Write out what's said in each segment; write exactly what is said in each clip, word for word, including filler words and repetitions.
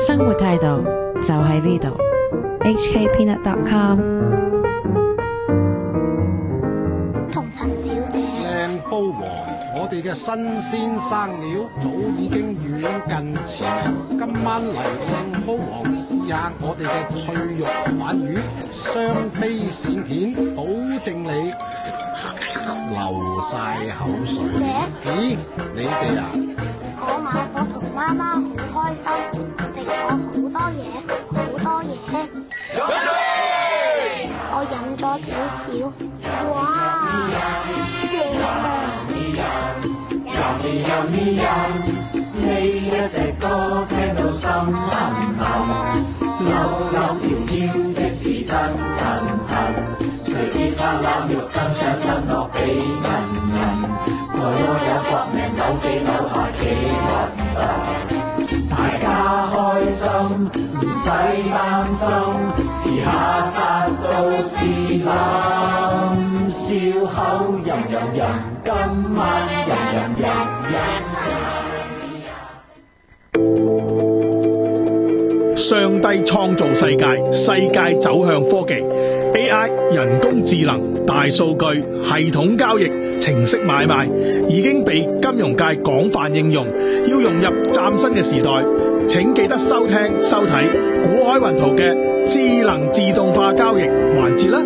生活態度就喺呢度。 H K peanut dot com。 同陳小姐， 靚煲王，我哋嘅新鮮生料早已經遠近馳名。今晚嚟靚煲王試下我哋嘅脆肉鯇魚，雙飛閃片，保證你流晒口水。咦，你哋啊？ 嗰晚我同媽媽好開心，食咗好多嘢，好多嘢。我飲咗少少，哇，正啊！ 呢一隻歌聽到心痕痕，扭扭條腰即是真騰騰，隨節拍攬肉更想吞落俾人人，內窩有搏命扭幾扭下幾核突，大家開心唔使擔心，遲下殺到自冧，笑口吟吟吟，今晚吟吟吟吟。 上帝創造世界，世界走向科技 A I 人工智能、大數據、系統交易、程式買賣已經被金融界廣泛應用。要融入嶄新嘅時代，請記得收聽收睇古海雲圖嘅智能自動化交易環節啦。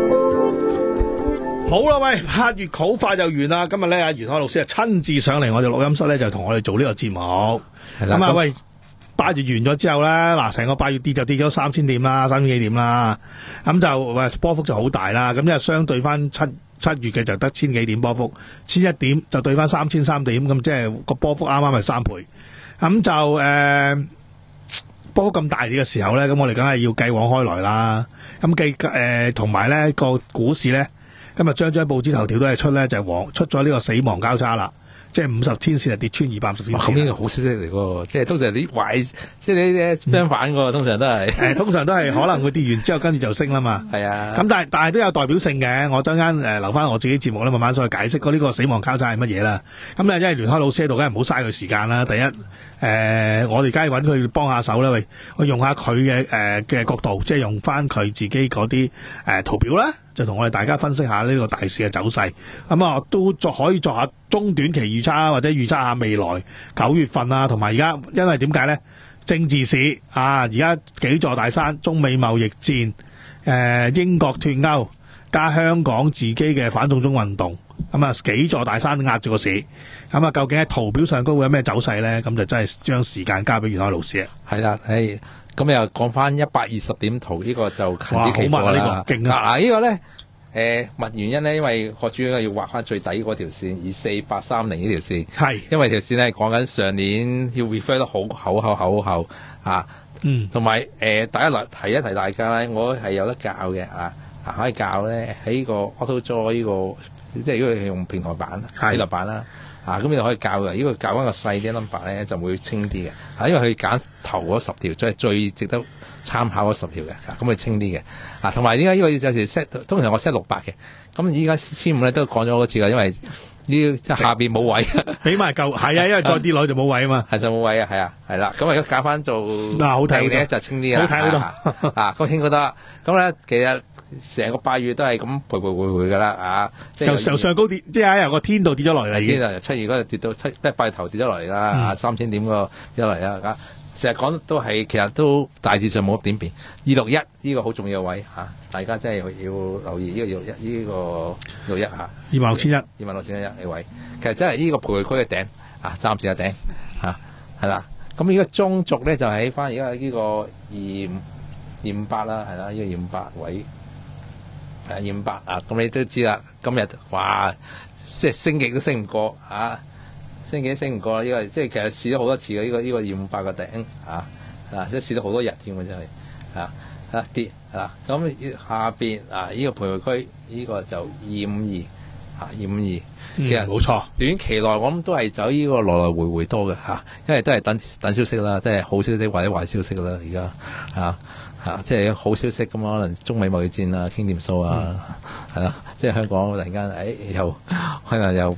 好啦，喂，八月好快就完啦。今日咧，阿袁海老師啊親自上嚟我哋錄音室咧，就同我哋做呢個節目。係啦，咁啊，喂。八月完咗之後咧，嗱，成個八月跌就跌咗三千點啦，三千幾點啦，咁就喂波幅就好大啦。咁因為相對翻七七月嘅就得千幾點波幅，千一點就對翻三千三點，咁即係個波幅啱啱係三倍。咁就誒、呃、波幅咁大嘅時候咧，咁我哋梗係要繼往開來啦。咁繼誒同埋咧個股市咧，今日張張報紙頭條都係出咧，就係、黃出咗呢個死亡交叉啦。即係五十天線係跌穿二百五十天線。 咁呢個好消息嚟㗎，即係通常啲壞，即係你啲相反㗎，通常都係。誒， 通常都係可能會跌完之後跟住就升啦嘛。係啊。咁但係但係都有代表性嘅，我陣間誒留翻我自己節目咧，慢慢再解釋嗰呢個死亡交叉係乜嘢啦。咁咧，因為聯開老師喺度，梗係唔好嘥佢時間啦。第一，誒、呃，我哋梗係揾佢幫下手啦，喂，我用下佢嘅誒嘅角度，即係用翻佢自己嗰啲誒圖表啦。就同我哋大家分析下呢個大市嘅走勢，咁啊都作可以做下中短期預測，或者預測下未來九月份啊，同埋而家因為點解咧？政治市啊，而家幾座大山，中美貿易戰、呃、英國脫歐加香港自己嘅反送中運動，咁啊幾座大山壓住個市，咁啊究竟喺圖表上高會有咩走勢咧？咁就真係將時間交俾袁海老師啊。 係啦，誒。咁又講翻一百二十點圖，呢、這個就近啲期貨啦。 呢個勁啊！ 嗱，呢個咧，誒，物原因咧，因為學主要要畫翻最底嗰條線，二四八三零呢條線。係，因為條線咧講緊上年要 refer 得好厚厚厚厚啊。嗯。同埋誒，大家嚟提一提大家咧，我係有得教嘅啊，可以教咧喺呢個 AutoDraw 呢個，即係如果你用平台版、平台版啦。啊，咁你就可以教嘅，呢個教翻個細啲 number 咧就會清啲嘅。啊，因為佢揀頭嗰十條，即係最值得參考嗰十條嘅，咁佢清啲嘅。啊，同埋點解呢個有時 set 通常我 set 六百嘅，咁依家千五咧都講咗好多次㗎，因為呢即係下邊冇位， 俾埋夠係啊，因為再跌落去就冇位啊嘛， 係就冇位啊，係啊，係啦。咁而家教翻做嗱好睇咧就清啲啦， 好睇好多啊，咁清都得。咁咧其實。成個八月都係咁徘徊徘徊噶啦，啊！ 由由上高跌，即係由個天度跌咗落嚟，已經由七月嗰度跌到七，即係八月頭跌咗落嚟啦，啊三千點個跌咗嚟啦，成日講都係其實都大致上冇點變。二六一呢個好重要嘅位嚇，大家真係要留意呢個二六一呢個六一嚇， 二萬六千一， 二萬六千一嘅位，其實真係呢個徘徊區嘅頂啊，暫時嘅頂嚇係啦。咁呢個中軸咧就喺翻而家呢個二二五八啦，係啦，呢個二五八位。係二五八啊！咁你都知啦，今日哇，即係升極都升唔過啊，升極都升唔過呢、這個，即係其實試咗好多次嘅呢、這個呢、這個二五八個頂啊，啊，即係試咗好多日添喎，真係啊啊跌啊！咁下邊啊呢、這個徘徊區呢、這個就二五二啊二五二，其實冇錯， 短期內我諗都係走呢個來來回回多嘅嚇、啊，因為都係等等消息啦，即係好消息或者壞消息啦，而家啊。啊，即係好消息咁，可能中美貿易戰啊，傾掂數啊，係、嗯、啦，即係香港突然間，誒、哎、又可能又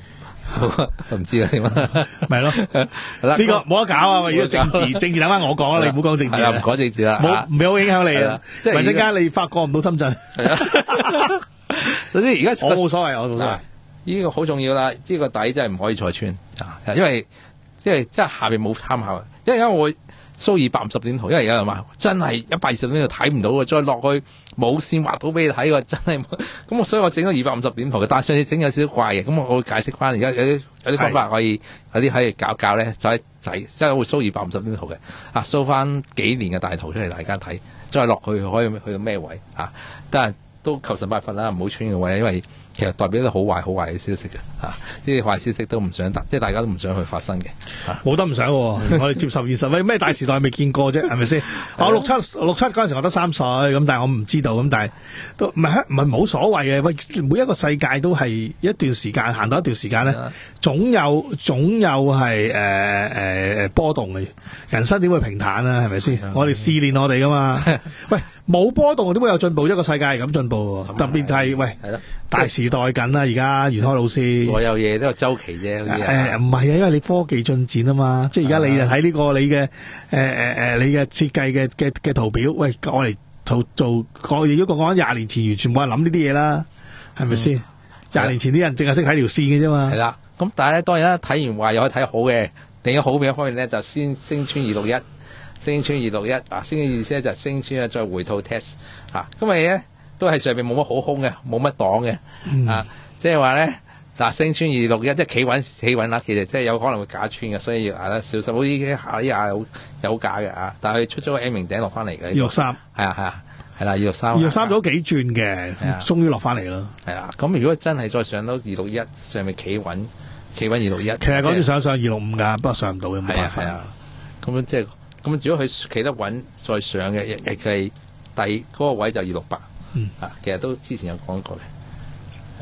唔知啊點啊， 咪咯，呢個冇得搞啊！如果政治政治等翻我講啦，你唔好講政治啦， 唔講政治啦， 冇唔好影響你啊！即係陣間你發覺唔到深圳， 所以而家我冇所謂，我冇所謂。 呢個好重要啦，呢個底真係唔可以再穿啊！因為即係即係下邊冇參考，因為因為我掃二百五十點圖，因為有人話真係一百二十點圖睇唔到嘅，再落去冇線畫到俾你睇嘅，真係咁我所以我整咗二百五十點圖嘅，但係上次整有少少怪嘅，咁我會解釋翻。而家有啲有啲方法可以有啲可以教教咧，就係就係即係會掃二百五十點圖嘅啊，掃翻幾年嘅大圖出嚟大家睇，再落去可以去到咩位啊？但係都求神拜佛啦，唔好穿嘅位，因為其實代表啲好壞好壞嘅消息嘅，吓呢啲壞消息都唔想，即係大家都唔想去發生嘅， 冇得唔想，我哋接受現實。喂，咩大時代未見過啫，係咪先？我六七六七嗰陣時我得三歲，咁但係我唔知道，咁但係都唔係唔係冇所謂嘅。喂，每一個世界都係一段時間行到一段時間咧，總有總有係誒誒波動嘅。人生點會平坦啊？係咪先？我哋試煉我哋噶嘛。喂，冇波動點會有進步？一個世界係咁進步，特別係喂大時代緊啦，而家袁開老師， 所有嘢都有周期啫。誒唔係啊，因為你科技進展啊嘛，即係而家你就睇呢個你嘅誒誒誒你嘅設計嘅嘅嘅圖表，喂，我嚟做做我哋如果講緊廿年前完全冇人諗呢啲嘢啦，係咪先？廿、嗯、年前啲人淨係識睇條線嘅啫嘛。 係啦，咁但係咧當然啦，睇完話又可以睇好嘅，另一個好嘅一方面咧就先升穿二六一，升穿二六一啊，升嘅意思咧就升穿啊再回吐 test 啊，因為咧。都係上面冇乜好空嘅，冇乜擋嘅，嗯、啊，即係話咧，嗱，升穿二六一，即係企穩企穩啦，其實即係有可能會假穿嘅，所以要啊小心。好似下啲下有有假嘅啊，但係佢出咗個 M 名頂落翻嚟嘅。二六三， 係啊係啊，係啦，二六三， 二六三咗幾轉嘅，終於落翻嚟啦。 係啊，咁如果真係再上到二六一，上面企穩，企穩二六一， 其實講住想上二六五㗎，不過上唔到嘅，冇辦法。 係啊，咁樣即係咁，如果佢企得穩再上嘅，亦亦係第嗰個位就二六八。嗯啊，其實都之前有講過嘅，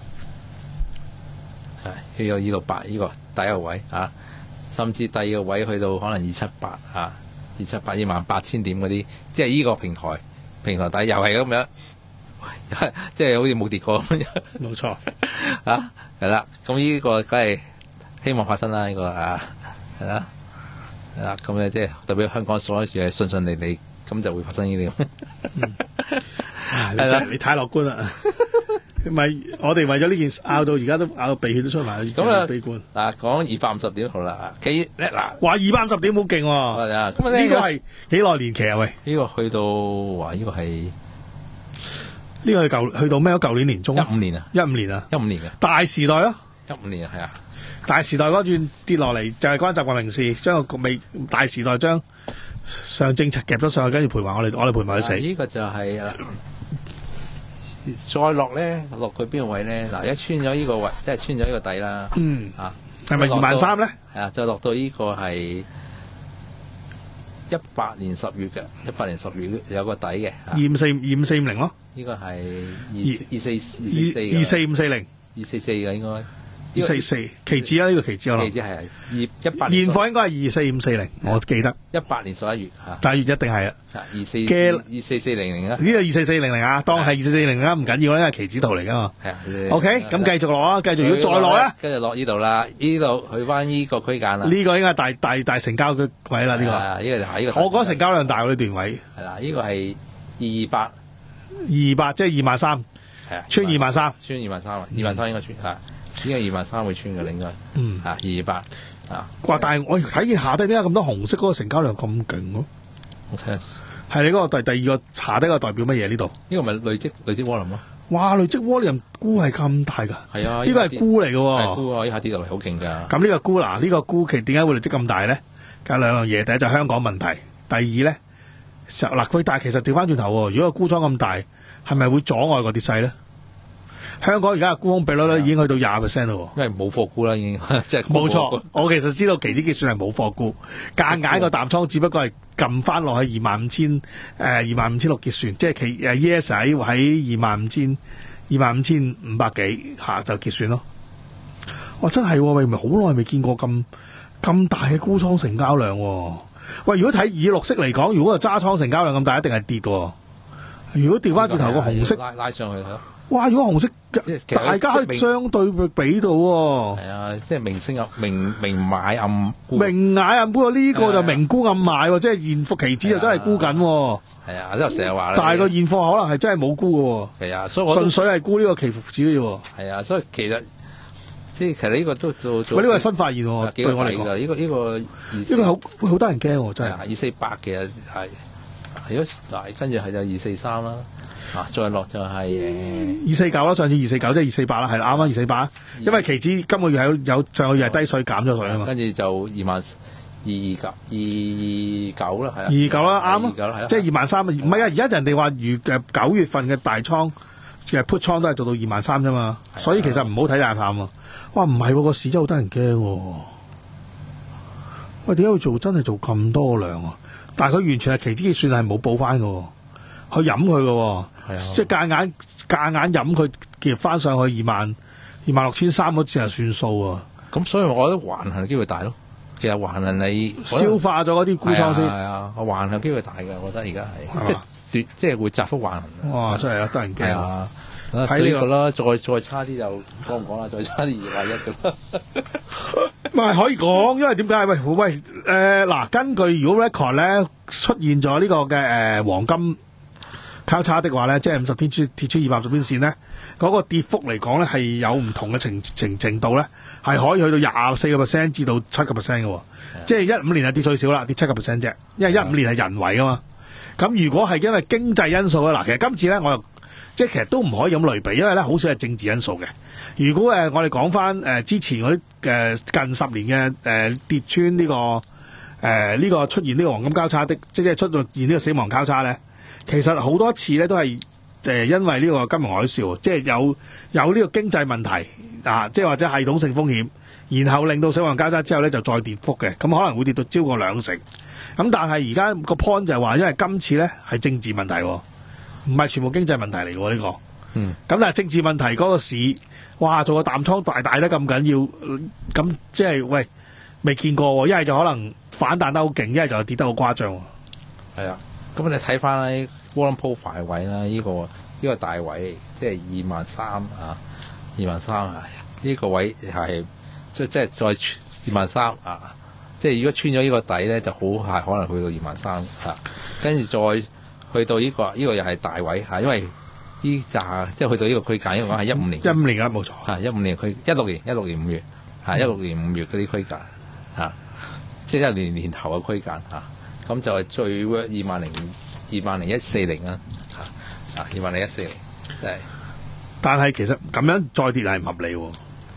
係係要有二六八呢個第一個位啊，甚至第二個位去到可能二七八啊，二七八二萬八千點嗰啲，即係呢個平台平台底又係咁樣，即係好似冇跌過咁樣， 冇錯啊，係啦，咁呢個梗係希望發生啦，呢、這個啊係啦，係啦，咁咧即係代表香港所有事係順順利利，咁就會發生呢啲。嗯係啦，你太樂觀啦，咪我哋為咗呢件事拗到而家都拗到鼻血都出埋，咁啊悲觀。 嗱，講二百五十點好啦，幾叻嗱， 話二百五十點好勁喎。係啊，咁啊呢個係幾耐年期啊？喂， 呢個去到話呢個係呢個係舊去到咩？舊年年中一五年啊， 一五年啊， 一五年嘅大時代咯， 一五年啊，係啊， 大時代嗰轉跌落嚟就係關習慣平事，將個未大時代將上證夾咗上去，跟住賠埋我哋，我哋賠埋佢死。 呢個就係啊。再落咧，落去邊個位咧？嗱，一穿咗呢個位，即係穿咗呢個底啦。嗯，啊， 係咪二萬三咧？ 係啊，就落到呢個係一八年十月嘅，一八年十月有個底嘅。 二五四二五四五零咯。 呢個係二二四二二四五四零， 二四四嘅應該。 二四四期指啊，呢個期指我諗。 期指係二一八年。 現貨應該係二四五四零，我記得。 一八年十一月嚇。 但係月一定係啊。 二四嘅二四四零零啊。 呢個二四四零零啊，當係二四四零零啊，唔緊要啦，因為期指圖嚟噶嘛。係啊。OK，咁繼續落啊，繼續如果再落咧， 跟住落呢度啦，呢度去翻呢個區間啦。 呢個應該係大大大成交嘅位啦，呢個。 呢個就係呢個。 我覺得成交量大喎呢段位。 係啦，呢個係二八。 二八即係二萬三。係啊。穿二萬三。 穿二萬三啊！二萬三應該穿嚇。呢個二萬三會穿嘅，應該，嗯，啊，二二八，啊， 哇！但係我睇見下低點解咁多紅色嗰個成交量咁勁咯？ 我睇下， 係你嗰個第第二個下低個代表乜嘢呢度？ 呢個咪累積累積窩輪咯？ 哇！累積窩輪沽係咁大㗎？係啊，呢個係沽嚟㗎喎， 係沽啊！呢下跌落嚟好勁㗎。 咁呢個沽嗱，呢個沽期點解會累積咁大咧？有兩樣嘢，第一就係香港問題，第二咧，嗱佢但係其實調翻轉頭喎，如果個沽倉咁大，係咪會阻礙個跌勢咧？香港而家嘅沽空比率咧已經去到廿 percent 咯， 因為冇貨沽啦，已經即係冇錯。我其實知道期指結算係冇貨沽，夾硬個淡倉只不過係撳翻落去二萬五千誒二萬五千六結算，即係期誒 E S 喺喺二萬五千二萬五千五百幾下就結算咯。哇！真係喂，咪好耐未見過咁咁大嘅沽倉成交量喎。喂，如果睇以綠色嚟講，如果個揸倉成交量咁大，一定係跌喎。如果調翻轉頭個紅色拉拉上去咯， 哇！如果紅色，大家可以相對比到喎。 係啊，即係明升暗明明買暗沽。 明買暗沽呢個就明沽暗買喎，即係現貨期指就真係沽緊喎。 係啊，即係成日話咧。 但係個現貨可能係真係冇沽嘅喎。 係啊，所以我純粹係沽呢個期貨指嘅喎。 係啊，所以其實即係其實呢個都做做。 喂，呢個係新發現喎，對我嚟講。 呢個呢個呢個好好得人驚喎，真係。 二四八嘅係，如果嗱跟住係就二四三啦。啊，再落就係誒二四九啦，上次二四九即係二四八啦，係啦，啱啱二四八，因為期指今個月係有上個月係低水減咗水啊嘛， 跟住就二萬二九二九啦，係啊， 二九啦，啱啊，即係二萬三，唔係啊，而家人哋話預誒九月份嘅大倉嘅 put 倉都係做到二萬三啫嘛，所以其實唔好睇大淡喎。哇，唔係個市真係好得人驚喎。喂，點解會做真係做咁多量啊？但係佢完全係期指結算係冇報翻嘅，去飲佢嘅。即係夾硬夾硬飲佢夾翻上去二萬二萬六千三嗰次係算數啊！ 咁所以我覺得橫行嘅機會大咯。其實橫行你消化咗嗰啲沽倉先， 係啊，橫行機會大嘅，我覺得而家係奪即係會窄幅橫行。 哇！真係啊，得人驚啊！ 睇呢個啦，再再差啲就講唔講啦？再差啲二萬一咁。 唔係可以講，因為點解？喂喂誒嗱，根據如果 record 咧出現咗呢個嘅誒、呃、黃金交叉的話咧，即係五十天線跌出二百五十天線咧，嗰、那個跌幅嚟講咧係有唔同嘅程程程度咧，係可以去到廿四個 percent 至到七個 percent 嘅，即係一五年係跌最少啦，跌七個 percent 啫，因為一五年係人為噶嘛。咁如果係因為經濟因素咧，嗱，其實今次咧我又即係其實都唔可以咁類比，因為咧好少係政治因素嘅。如果誒、呃、我哋講翻誒之前嗰啲誒近十年嘅誒、呃、跌穿呢、這個誒呢、呃這個出現呢個黃金交叉的，即係出現呢個死亡交叉咧。其實好多次咧都係誒因為呢個金融海嘯，即係有有呢個經濟問題啊，即係或者系統性風險，然後令到死亡交叉之後咧就再跌幅嘅，咁可能會跌到超過兩成。咁但係而家個 point 就係話，因為今次咧係政治問題，唔係全部經濟問題嚟嘅呢個。嗯。咁但係政治問題嗰個市，哇做個淡倉大大得咁緊要，咁即係喂未見過，一係就可能反彈得好勁，一係就跌得好誇張。 係啊。咁你睇翻咧 volume profile 位啦，呢、這個呢、這個大位即係二萬三啊，二萬三啊，呢、這個位係即即係再二萬三啊，即係如果穿咗呢個底咧，就好係可能去到二萬三啊，跟住再去到呢、這個呢、這個又係大位嚇、啊，因為呢扎即係去到呢個區間，因為講係一五年， 一五年啊冇錯嚇，一五年區一六年一六年五月嚇，一六年五月嗰啲區間嚇，即係一年年頭嘅區間嚇。咁就係最 work 二萬零二萬零一四零啦，啊二萬零一四零，即係。 但係其實咁樣再跌係唔合理喎。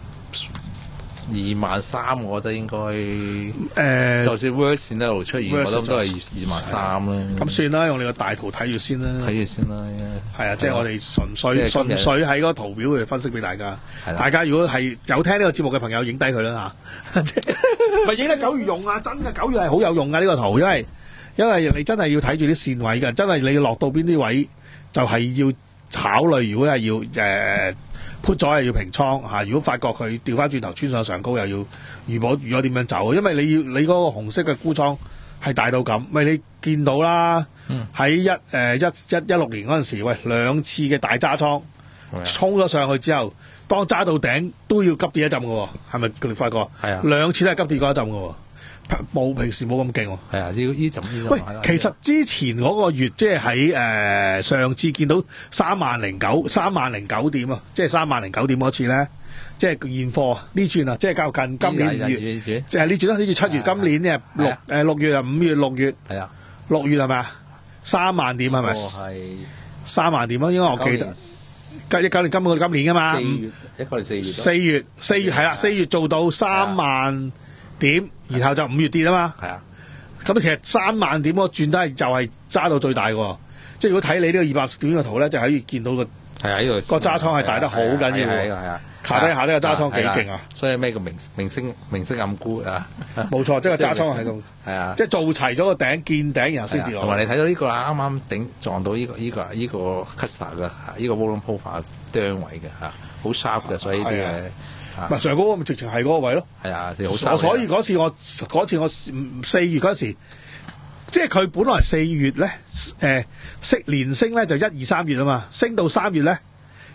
二萬三，我覺得應該誒、 呃， 就算 work 線一路出現，我諗都係二萬三啦。 咁算啦，用你個大圖睇住先啦。 睇住先啦。係啊，即係我哋純粹純粹喺個圖表去分析俾大家。大家如果係有聽呢個節目嘅朋友，影低佢啦嚇。咪影得九月用啊！真嘅九月係好有用啊！呢、呢個圖，因為因為你真係要睇住啲線位㗎，真係你要落到邊啲位，就係要考慮。如果係要誒 put 咗係要平倉嚇，如果發覺佢調翻轉頭穿上上高，又要預保預咗點樣走，因為你要你嗰個紅色嘅沽倉係大到咁，咪你見到啦。喺、嗯、一誒、呃、一一一六年嗰陣時，喂兩次嘅大揸倉衝咗上去之後，當揸到頂都要急跌一陣嘅喎，係咪你發覺？係啊，兩次都係急跌嗰一陣嘅喎。冇平時冇咁勁喎，係啊！呢呢陣呢陣喂，其實之前嗰個月即係喺誒上次見到三萬零九三萬零九點啊，即係三萬零九點嗰次咧，即係現貨呢轉啊，即係較近今年五月，即係呢轉啦，呢轉七月，今年嘅六誒六月啊，五月六月係啊，六月係咪啊？三萬點係咪？係三萬點啊，應該我記得。一九年今個今年噶嘛？四月一個年四月。四月四月係啦，四月做到三萬點，然後就五月跌啊嘛，係啊，咁其實三萬點嗰轉都係就係揸到最大喎，即係如果睇你呢個二百點嘅圖咧，就可以見到個係啊呢個個揸倉係大得好緊要喎，係啊，下低下低個揸倉幾勁啊，所以咩叫明明星明星暗沽啊？冇錯，即係個揸倉喺度，係啊，即係做齊咗個頂見頂，然後先跌落。同埋你睇到呢個啱啱頂撞到呢個呢個呢個 cutter 嘅呢個 volume profile 釘位嘅嚇，好 sharp 嘅，所以呢啲係。唔係上嗰個咪直情係嗰個位咯，係啊，好。所以嗰次我嗰次我四月嗰時，即係佢本來四月咧，誒、呃、升連升咧就一二三月啊嘛，升到三月咧，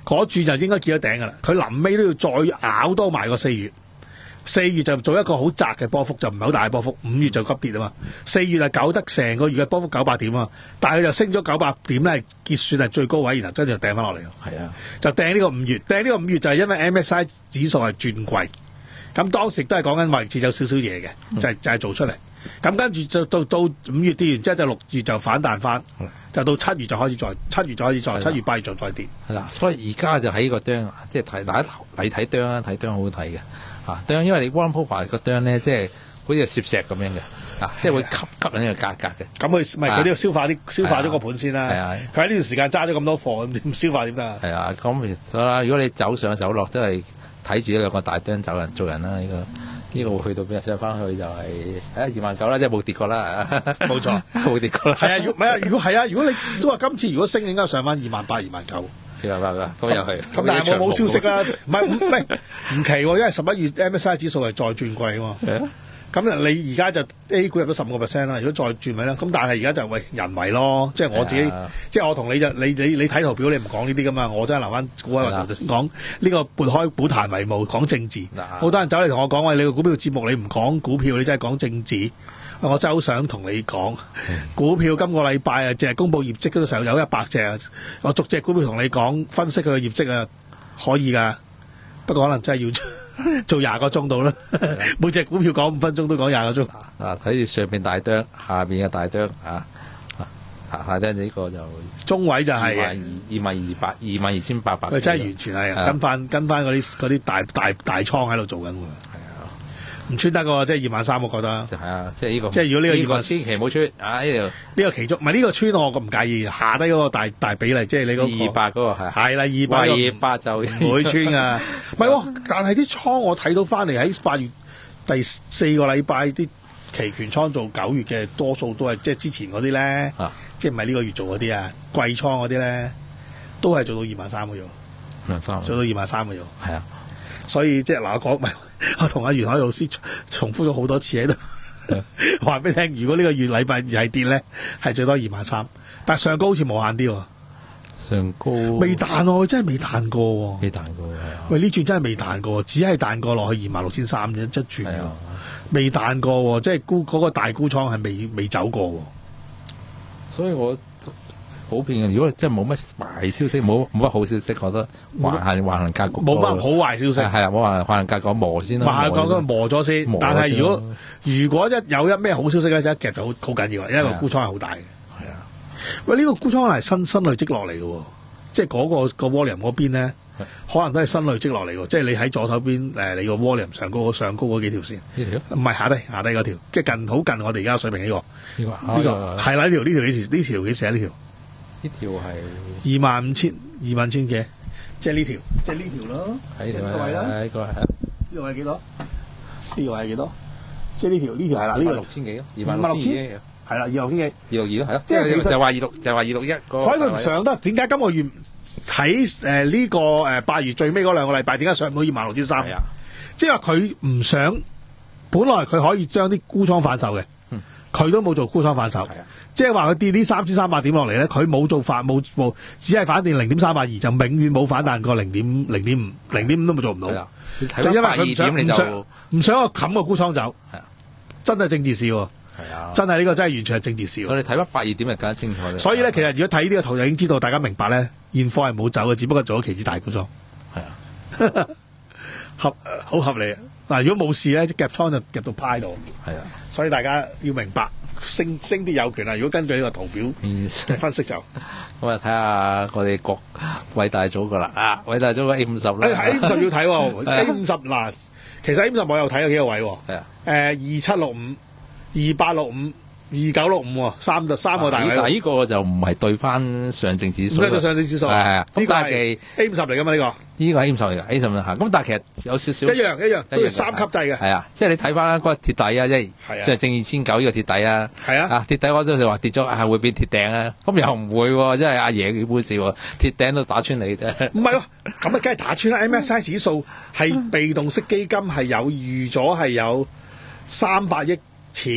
嗰轉就應該見到頂㗎啦。佢臨尾都要再咬多埋個四月。四月就做一個好窄嘅波幅，就唔係好大嘅波幅。五月就急跌啊嘛。四月係搞得成個月嘅波幅九百點啊，但係佢就升咗九百點咧，結算係最高位，然後跟住就掟翻落嚟。係啊，就掟呢個五月，掟呢個五月就係因為 M S I 指數係轉貴，咁當時都係講緊位置有少少嘢嘅，就係、是、就係、是、做出嚟。咁跟住就到到五月跌完之後，就六月就反彈翻，就到七月就開始再七月就開始再七月八月就再跌。係啦，所以而家就喺呢個釘，即係睇大家嚟睇釘啊，睇釘好好睇嘅。啊，釘，因為你 one paper 個釘咧，即係好似攝石咁樣嘅，啊，即係會吸吸引呢個價格嘅。咁佢咪佢都要消化啲消化咗個盤先啦。係啊，佢喺呢段時間揸咗咁多貨，咁點消化點得啊？係啊，咁所以啦，如果你走上走落都係睇住呢兩個大釘走人做人啦。呢、這個呢、這個去到邊啊？上翻去就係誒二萬九啦，即係冇跌過啦。冇錯，冇跌過啦。係啊，如唔係啊？如果係啊，如果你都話今次如果升，應該上翻二萬八、二萬九。二萬八啦，咁又係。咁但係我冇消息啦，唔係唔係唔奇喎，因為十一月 M S I 指數係再轉貴喎。咁你而家就 A 股入咗十五個 percent 啦，如果再轉咪啦。咁但係而家就喂人為咯，即係我自己，即係我同你就你你你睇圖表你唔講呢啲噶嘛，我真係留翻股位話講呢個撥開股壇為務，講政治。好多人走嚟同我講喂，你個股票節目你唔講股票，你真係講政治。我真係好想同你講，股票今個禮拜啊，淨係公佈業績嗰度時候有一百隻啊，我逐隻股票同你講分析佢嘅業績啊，可以㗎，不過可能真係要做廿個鐘度啦，每隻股票講五分鐘都講廿個鐘。啊，睇住上邊大啄，下邊嘅大啄啊，下下邊呢個就中位就係二萬二百二萬二千八百。佢真係完全係跟翻跟翻嗰啲嗰啲大大大倉喺度做緊喎。唔穿得個，即係二萬三，我覺得。係啊，即係呢個。即係如果呢個二萬，千祈唔好穿啊！呢條呢個其中，唔係呢個穿我咁唔介意，下低嗰個大大比例，即係你嗰個二百嗰個係。係啦，二百二百就唔會穿噶。唔係喎，但係啲倉我睇到翻嚟喺八月第四個禮拜啲期權倉做九月嘅，多數都係即係之前嗰啲咧，即係唔係呢個月做嗰啲啊，季倉嗰啲咧，都係做到二萬三嘅啫。二萬三。做到二萬三嘅啫。係啊。所以即係嗱，我講唔係，我同阿袁海老師重複咗好多次喺度，話俾你聽。如果呢個月禮拜二係跌咧，係最多二萬三，但係上高好似無限啲喎。上高未彈喎，真係未彈過喎。未彈過係啊。喂，呢轉真係未彈過，只係彈過落去二萬六千三啫，一轉喎，未彈過喎，即係沽嗰個大沽倉係未未走過喎。所以我。普遍嘅，如果真係冇乜壞消息，冇冇乜好消息，覺得橫行橫行格局冇乜好壞消息，係啊，冇橫橫行格局磨先啦，橫行格局磨咗先。磨但係如果如果一有一咩好消息咧，一夾就好好緊要，因為個沽倉係好大嘅。係啊，喂，呢、呢個沽倉係新新累積落嚟嘅，即係嗰個個 volume 嗰邊咧，可能都係新累積落嚟嘅。即係你喺左手邊誒，你個 volume 上高上高嗰幾條線，呢條唔係下低下低嗰條，即係近好近我哋而家水平呢、呢個呢、呢個呢個係啦，呢條呢條幾時呢條幾時啊呢條？呢條係二萬五千二萬千幾，即係呢條，即係呢條咯。喺呢個位啦，呢個係呢個位幾多？呢個位係幾多？即係呢條呢條係啦，呢個六千幾咯，二萬六千幾，係啦，二六千幾，二六二咯，係咯。即係就話二六，就話二六一。所以佢唔上得，點解今個月喺誒呢個誒八月最尾嗰兩個禮拜，點解上唔到二萬六千三？係啊，即係話佢唔想，本來佢可以將啲沽倉反售嘅。佢都冇做沽倉反手，即係話佢跌啲三千三百點落嚟咧，佢冇做反冇冇，只係反彈零點三八二，就永遠冇反彈過零點零點五，零點五都冇做唔到。就因為佢唔想唔想唔想我冚個沽倉走，真係政治事喎。真係呢個真係完全係政治事。我哋睇翻八二點就更加清楚。所以咧，其實如果睇呢個圖就已經知道，大家明白咧，現貨係冇走嘅，只不過做咗期指大沽倉。係啊，合好合理。嗱，如果冇事咧，夾倉就夾到派度。係啊，所以大家要明白，升升啲有權啊！如果根據呢個圖表分析就，咁啊睇下我哋國偉大組噶啦啊，偉大組個 A 五十啦。A 五十要睇喎，A 五十嗱，其實 A 五十我有睇有幾個位喎。係啊，誒二七六五、二八六五、二九六五，三就三個大位。嗱，呢個就唔係對翻上證指數。唔係對上證指數。係啊，咁但係 A 五十嚟噶嘛呢個？呢個 A 五十嚟噶 ，A 五十吓。咁但係其實有少少一樣一樣，都係三級制嘅。係啊，即係你睇翻嗰個鐵底啊，即係上證二千九呢個鐵底啊。係啊，啊鐵底我都就話跌咗，係會變鐵頂啊。咁又唔會，即係阿爺嘅本事，鐵頂都打穿你啫。唔係喎，咁啊，梗係打穿啦。M S I 指數係被動式基金，係有預咗係有三百億錢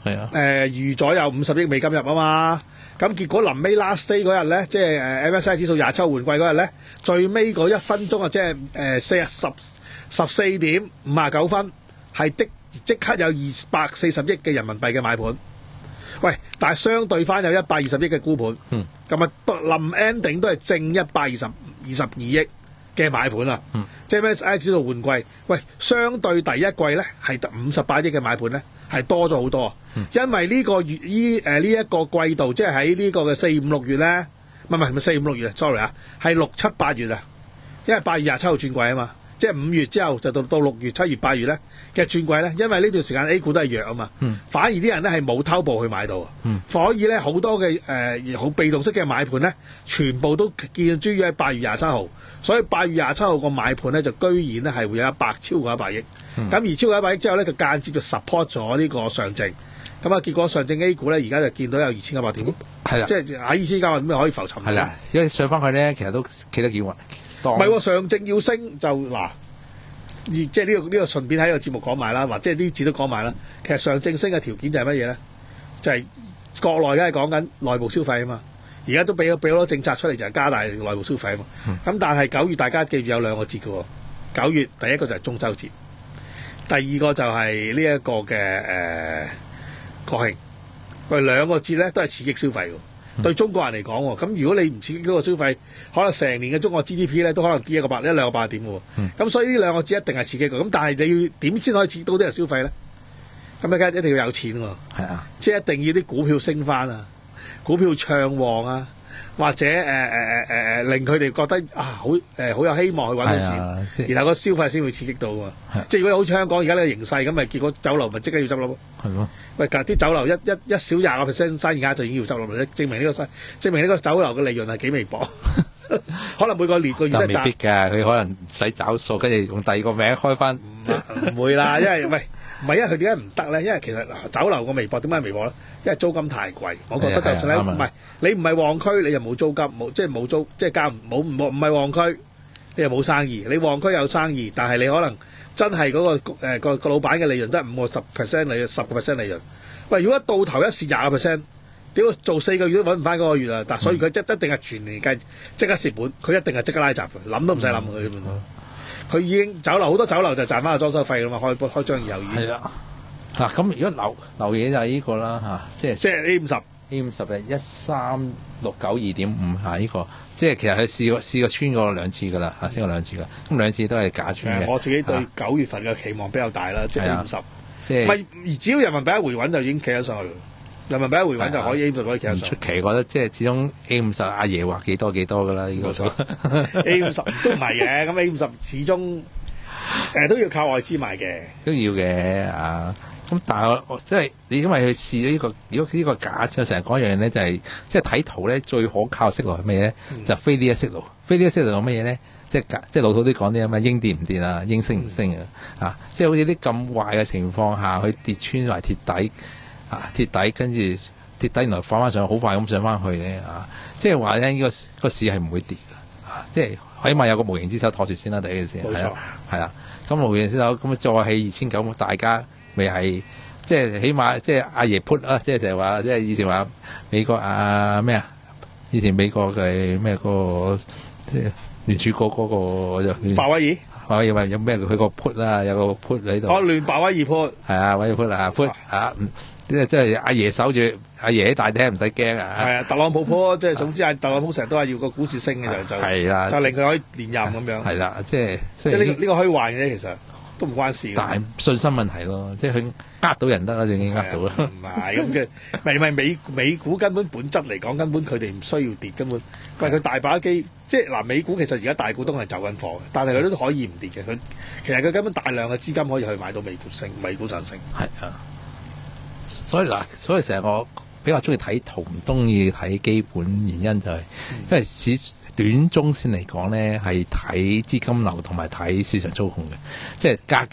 係啊， 誒預咗有五十億美金入啊嘛。咁結果臨尾 last day 嗰日咧，即係誒 M S C I 指數廿七號換季嗰日咧，最尾嗰一分鐘啊，即係誒四十十四點五啊九分，係即即刻有二百四十億嘅人民幣嘅買盤。喂，但係相對翻有一百二十億嘅沽盤， 嗯， 咁啊臨 ending 都係正一百二十二十二億嘅買盤啊， 嗯， 即係 M S C I 指數換季，喂，相對第一季咧係得五十八億嘅買盤咧，係多咗好多，嗯，因為呢個月依誒呢一個季度，即係喺呢個嘅四五六月咧，唔係唔係唔係四五六月啊 ，sorry 啊，係六七八月啊，因為八月廿七號轉季啊嘛。即係五月之後就到到六月、七月、八月咧嘅轉季咧，因為呢段時間 A 股都係弱啊嘛，嗯、反而啲人咧係冇偷步去買到，嗯、所以咧好多嘅誒好被動式嘅買盤咧，全部都見諸於喺八月廿七號，所以八月廿七號個買盤咧就居然咧係會有一百超過一百億，咁、嗯、而超過一百億之後咧就間接就 support 咗呢個上證，咁啊結果上證 A 股咧而家就見到有二千九百點，係啦，即係喺二千九百點可以浮沉， 係啦，因為上翻去咧其實都企得幾穩。唔係喎，上證要升就嗱，即係呢個呢、呢個順便喺個節目講埋啦，或者啲字都講埋啦。其實上證升嘅條件就係乜嘢咧？就係、是、國內梗係講緊內部消費啊嘛。而家都俾咗俾好多政策出嚟，就係加大內部消費啊嘛。咁、嗯、但係九月大家記住有兩個節嘅喎。九月第一個就係中秋節，第二個就係呢一個嘅誒、呃、國慶。佢兩個節咧都係刺激消費喎。嗯、對中國人嚟講，咁如果你唔刺激嗰個消費，可能成年嘅中國 G D P 咧都可能跌一個百一兩個百點嘅喎。咁、嗯、所以呢兩個字一定係刺激嘅。咁但係你要點先可以刺激到啲人消費咧？咁你梗係一定要有錢喎。係啊，即係一定要啲股票升翻啊，股票暢旺啊，或者誒誒誒誒令佢哋覺得啊好誒好有希望去揾到錢，然後個消費先會刺激到啊。即係如果好似香港而家呢個形勢咁，咪結果酒樓咪即刻要執笠咯。係咯。喂，啲酒樓一一一小廿個 percent 生意額就已經要執笠啦，證明呢、呢個證明呢個酒樓嘅利潤係幾微薄。可能每個年個月都賺。未必㗎，佢可能唔使找數，跟住用第二個名開翻。唔會啦，因為喂唔係因為佢點解唔得咧？因為其實酒樓個微薄點解微薄咧？因為租金太貴。我覺得就算你唔係你唔係旺區，你又冇租金，冇即係冇租，即係交冇唔唔係旺區，你又冇生意。你旺區有生意，但係你可能。真係嗰、那個誒、呃、個個老闆嘅利潤都係五個十 percent 利潤，十個 percent 利潤。喂，如果一到頭一蝕廿個 percent，屌做四個月都揾唔翻嗰個月啊！但所以佢即一定係全年計即刻蝕本，佢一定係即刻拉閘嘅，諗都唔使諗佢。佢、嗯、已經酒樓好多酒樓就賺翻個裝修費㗎嘛，開開張油煙。係啦，嗱咁如果留留嘢就係呢個啦嚇，即係即係 A 五十 A 五十係一三六九二點五嚇呢個。即係其實佢試過試過穿過兩次㗎啦，嚇穿過兩次㗎，咁兩次都係假穿嘅。我自己對九月份嘅期望比較大啦，即係 A 五十，即係咪只要人民幣一回穩就已經企得上去，人民幣一回穩就可以 A 五十可以企得上去。唔出奇，覺得即係始終 A 五十阿爺話幾多幾多㗎啦，呢個冇錯。A 五十都唔係嘅，咁 A 五十始終誒、呃、都要靠外資買嘅，都要嘅啊。咁但係我我即係你因為佢試咗呢個，如果呢個假，就成日講一樣嘢咧，就係即係睇圖咧最可靠嘅息率係咩咧？嗯、就非呢一息率，非呢一息率有乜嘢咧？即係即係老土啲講啲咁啊，應跌唔跌啊，應升唔升啊，嗯、啊！即係好似啲咁壞嘅情況下，佢跌穿埋鐵底啊，鐵底跟住鐵底原來放翻上，好快咁上翻去嘅啊！即係話咧，呢、這個、這個市係唔會跌嘅啊！即係起碼有個無形之手托住先啦，第一件事係啊，係啊，咁無形之手咁再起二千九，大家。咪係即係起碼即係阿爺 put 啊！即係成日話即係以前話美國啊咩啊？以前美國嘅咩嗰個即係聯儲局嗰個就鮑威爾，鮑威爾話有咩佢個 put 啊，有個 put 喺度。哦，聯鮑威爾 put 係啊，鮑威爾 put 啊 put 啊，即係即係阿爺守住，阿爺喺大廳唔使驚啊！係啊，特朗普 put 即係總之阿特朗普成日都話要個股市升嘅就就係啦，就令佢可以連任咁樣。係啦，即係即係呢個呢個虛幻嘅啫，其實。都唔關事，但係信心問題咯，即係佢呃到人得啦，就已經呃到啦。唔係咁嘅，咪咪美美股根本本質嚟講，根本佢哋唔需要跌，根本，因為佢大把機，即係嗱，美股其實而家大股東係走緊貨嘅，但係佢都可以唔跌嘅。佢其實佢根本大量嘅資金可以去買到美股升，美股上升。係啊，所以嗱，所以成日我比較中意睇圖，唔中意睇基本原因就係、是，嗯、因為市。短中線嚟講咧，係睇資金流同埋睇市場操控嘅，即係價格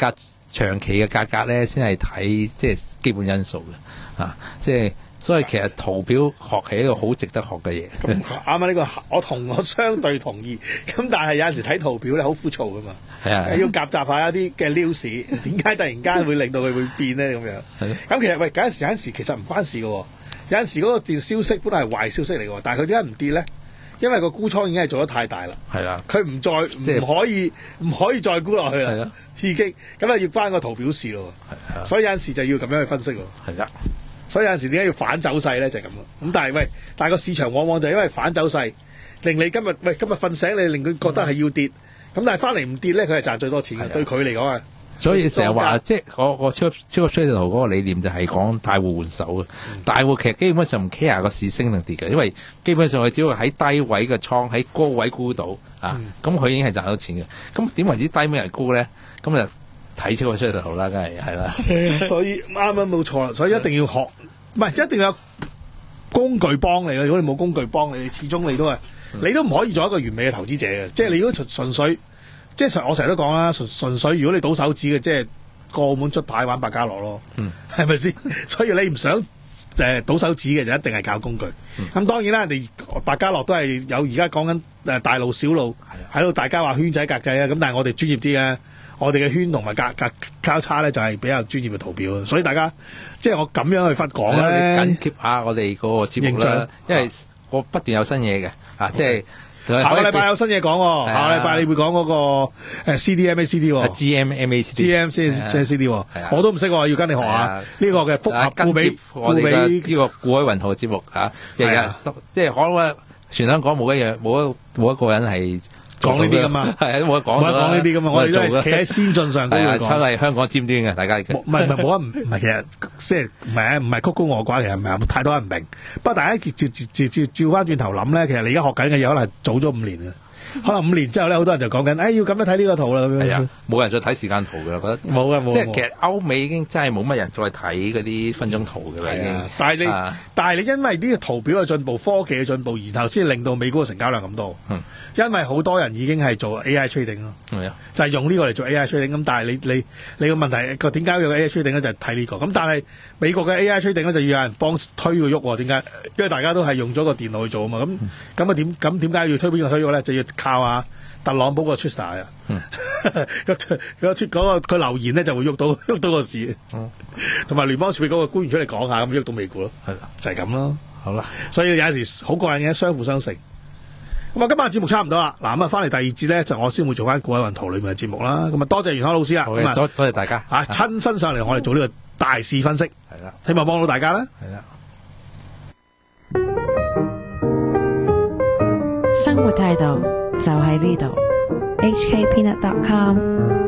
長期嘅價格咧，先係睇即係基本因素嘅啊，即係。所以其實圖表學係一個好值得學嘅嘢。 咁啱啱呢個我同我相對同意。咁但係有陣時睇圖表咧好枯燥噶嘛。係啊，要夾雜下一啲嘅 news，點解突然間會令到佢會變咧咁樣？係。咁其實喂，有陣時有陣時其實唔關事嘅喎。有陣時嗰個電消息本來係壞消息嚟嘅喎，但係佢點解唔跌咧？因為個沽倉已經係做得太大啦。係啦。佢唔再唔可以唔可以再沽落去啦。係啊。已經咁啊，要關個圖表事咯。係啊。所以有陣時就要咁樣去分析喎。係啊。所以有陣時點解要反走勢咧？就係咁咯。咁但係喂，但係個市場往往就係因為反走勢，令你今日喂今日瞓醒，你令佢覺得係要跌。咁、嗯、但係翻嚟唔跌咧，佢係賺最多錢嘅。對佢嚟講啊，所以成日話即係我我超超級 trader 嗰個理念就係講大戶換手嘅。嗯、大戶其實基本上唔 care 個市升定跌嘅，因為基本上佢只要喺低位嘅倉喺高位沽到啊，咁佢、嗯、已經係賺到錢嘅。咁點為之低位嚟沽咧？咁就睇超級 trader 好啦，梗係係啦。所以啱啱冇錯啦，所以一定要學。唔係一定要有工具幫你，如果你冇工具幫你，始終你都係你都唔可以做一個完美嘅投資者嘅。即係你如果純純粹，即係我成日都講啦，純純粹如果你賭手指嘅，即係過澳門出牌玩百家樂咯，係咪先？所以你唔想誒賭手指嘅就一定係靠工具。咁、嗯、當然啦，你百家樂都係有而家講緊誒大路小路喺度，大家話圈仔格仔啊。咁但係我哋專業啲嘅。我哋嘅圈同埋格格交叉咧，就係比較專業嘅圖表，所以大家即係我咁樣去分講咧，緊貼下我哋嗰個節目啦，因為我不斷有新嘢嘅啊，即係下個禮拜有新嘢講，下個禮拜你會講嗰個誒 C D M A C D，G M M A C D，G M 即係 C D，我都唔識，要跟你學下呢個嘅複合跟俾我哋嘅呢個股海雲圖嘅節目啊，日日即係可能全香港冇一樣冇一冇一個人係。講呢啲噶嘛，係啊，冇得講，冇得講呢啲噶嘛，我哋都係企喺先進上高嚟講，真係香港尖端嘅，大家唔係唔係冇得唔唔係，其實即係唔係啊，唔係曲高和寡，其實唔係太多人唔明。不過大家照照照照照翻轉頭諗咧，其實你而家學緊嘅嘢可能係早咗五年嘅。可能五年之後咧，好多人就講緊，誒、哎、要咁樣睇呢個圖啦。係啊，冇人再睇時間圖嘅，我覺得冇啊冇。即係其實歐美已經真係冇乜人再睇嗰啲分鐘圖嘅啦。已經，但係你、啊、但係你因為呢個圖表嘅進步、科技嘅進步，然後先令到美股嘅成交量咁多。嗯，因為好多人已經係做 A I trading 咯。係啊，就係用呢個嚟做 A I trading。咁但係你你你個問題個點解要用 A I trading 咧？就係睇呢個。咁但係美國嘅 A I trading 咧就要有人幫推佢喐喎。點解？因為大家都係用咗個電腦去做啊嘛。咁咁啊點咁點解要推邊個推喐咧？就要靠啊特朗普個 Twitter 啊，個個出嗰個佢留言咧就會喐到喐到個市，同埋聯邦儲備嗰個官員出嚟講下咁喐到美股咯，係啦，就係咁咯。好啦，所以有陣時好過癮嘅，相輔相成。咁啊，今晚節目差唔多啦。嗱咁啊，翻嚟第二節咧，就我先會做翻股海雲圖裏面嘅節目啦。咁啊，多謝袁海老師啊，咁啊，多多謝大家嚇親身上嚟我哋做呢個大市分析，係啦，希望幫到大家啦，係啦。 生活態度就喺呢度 H K Peanut dot com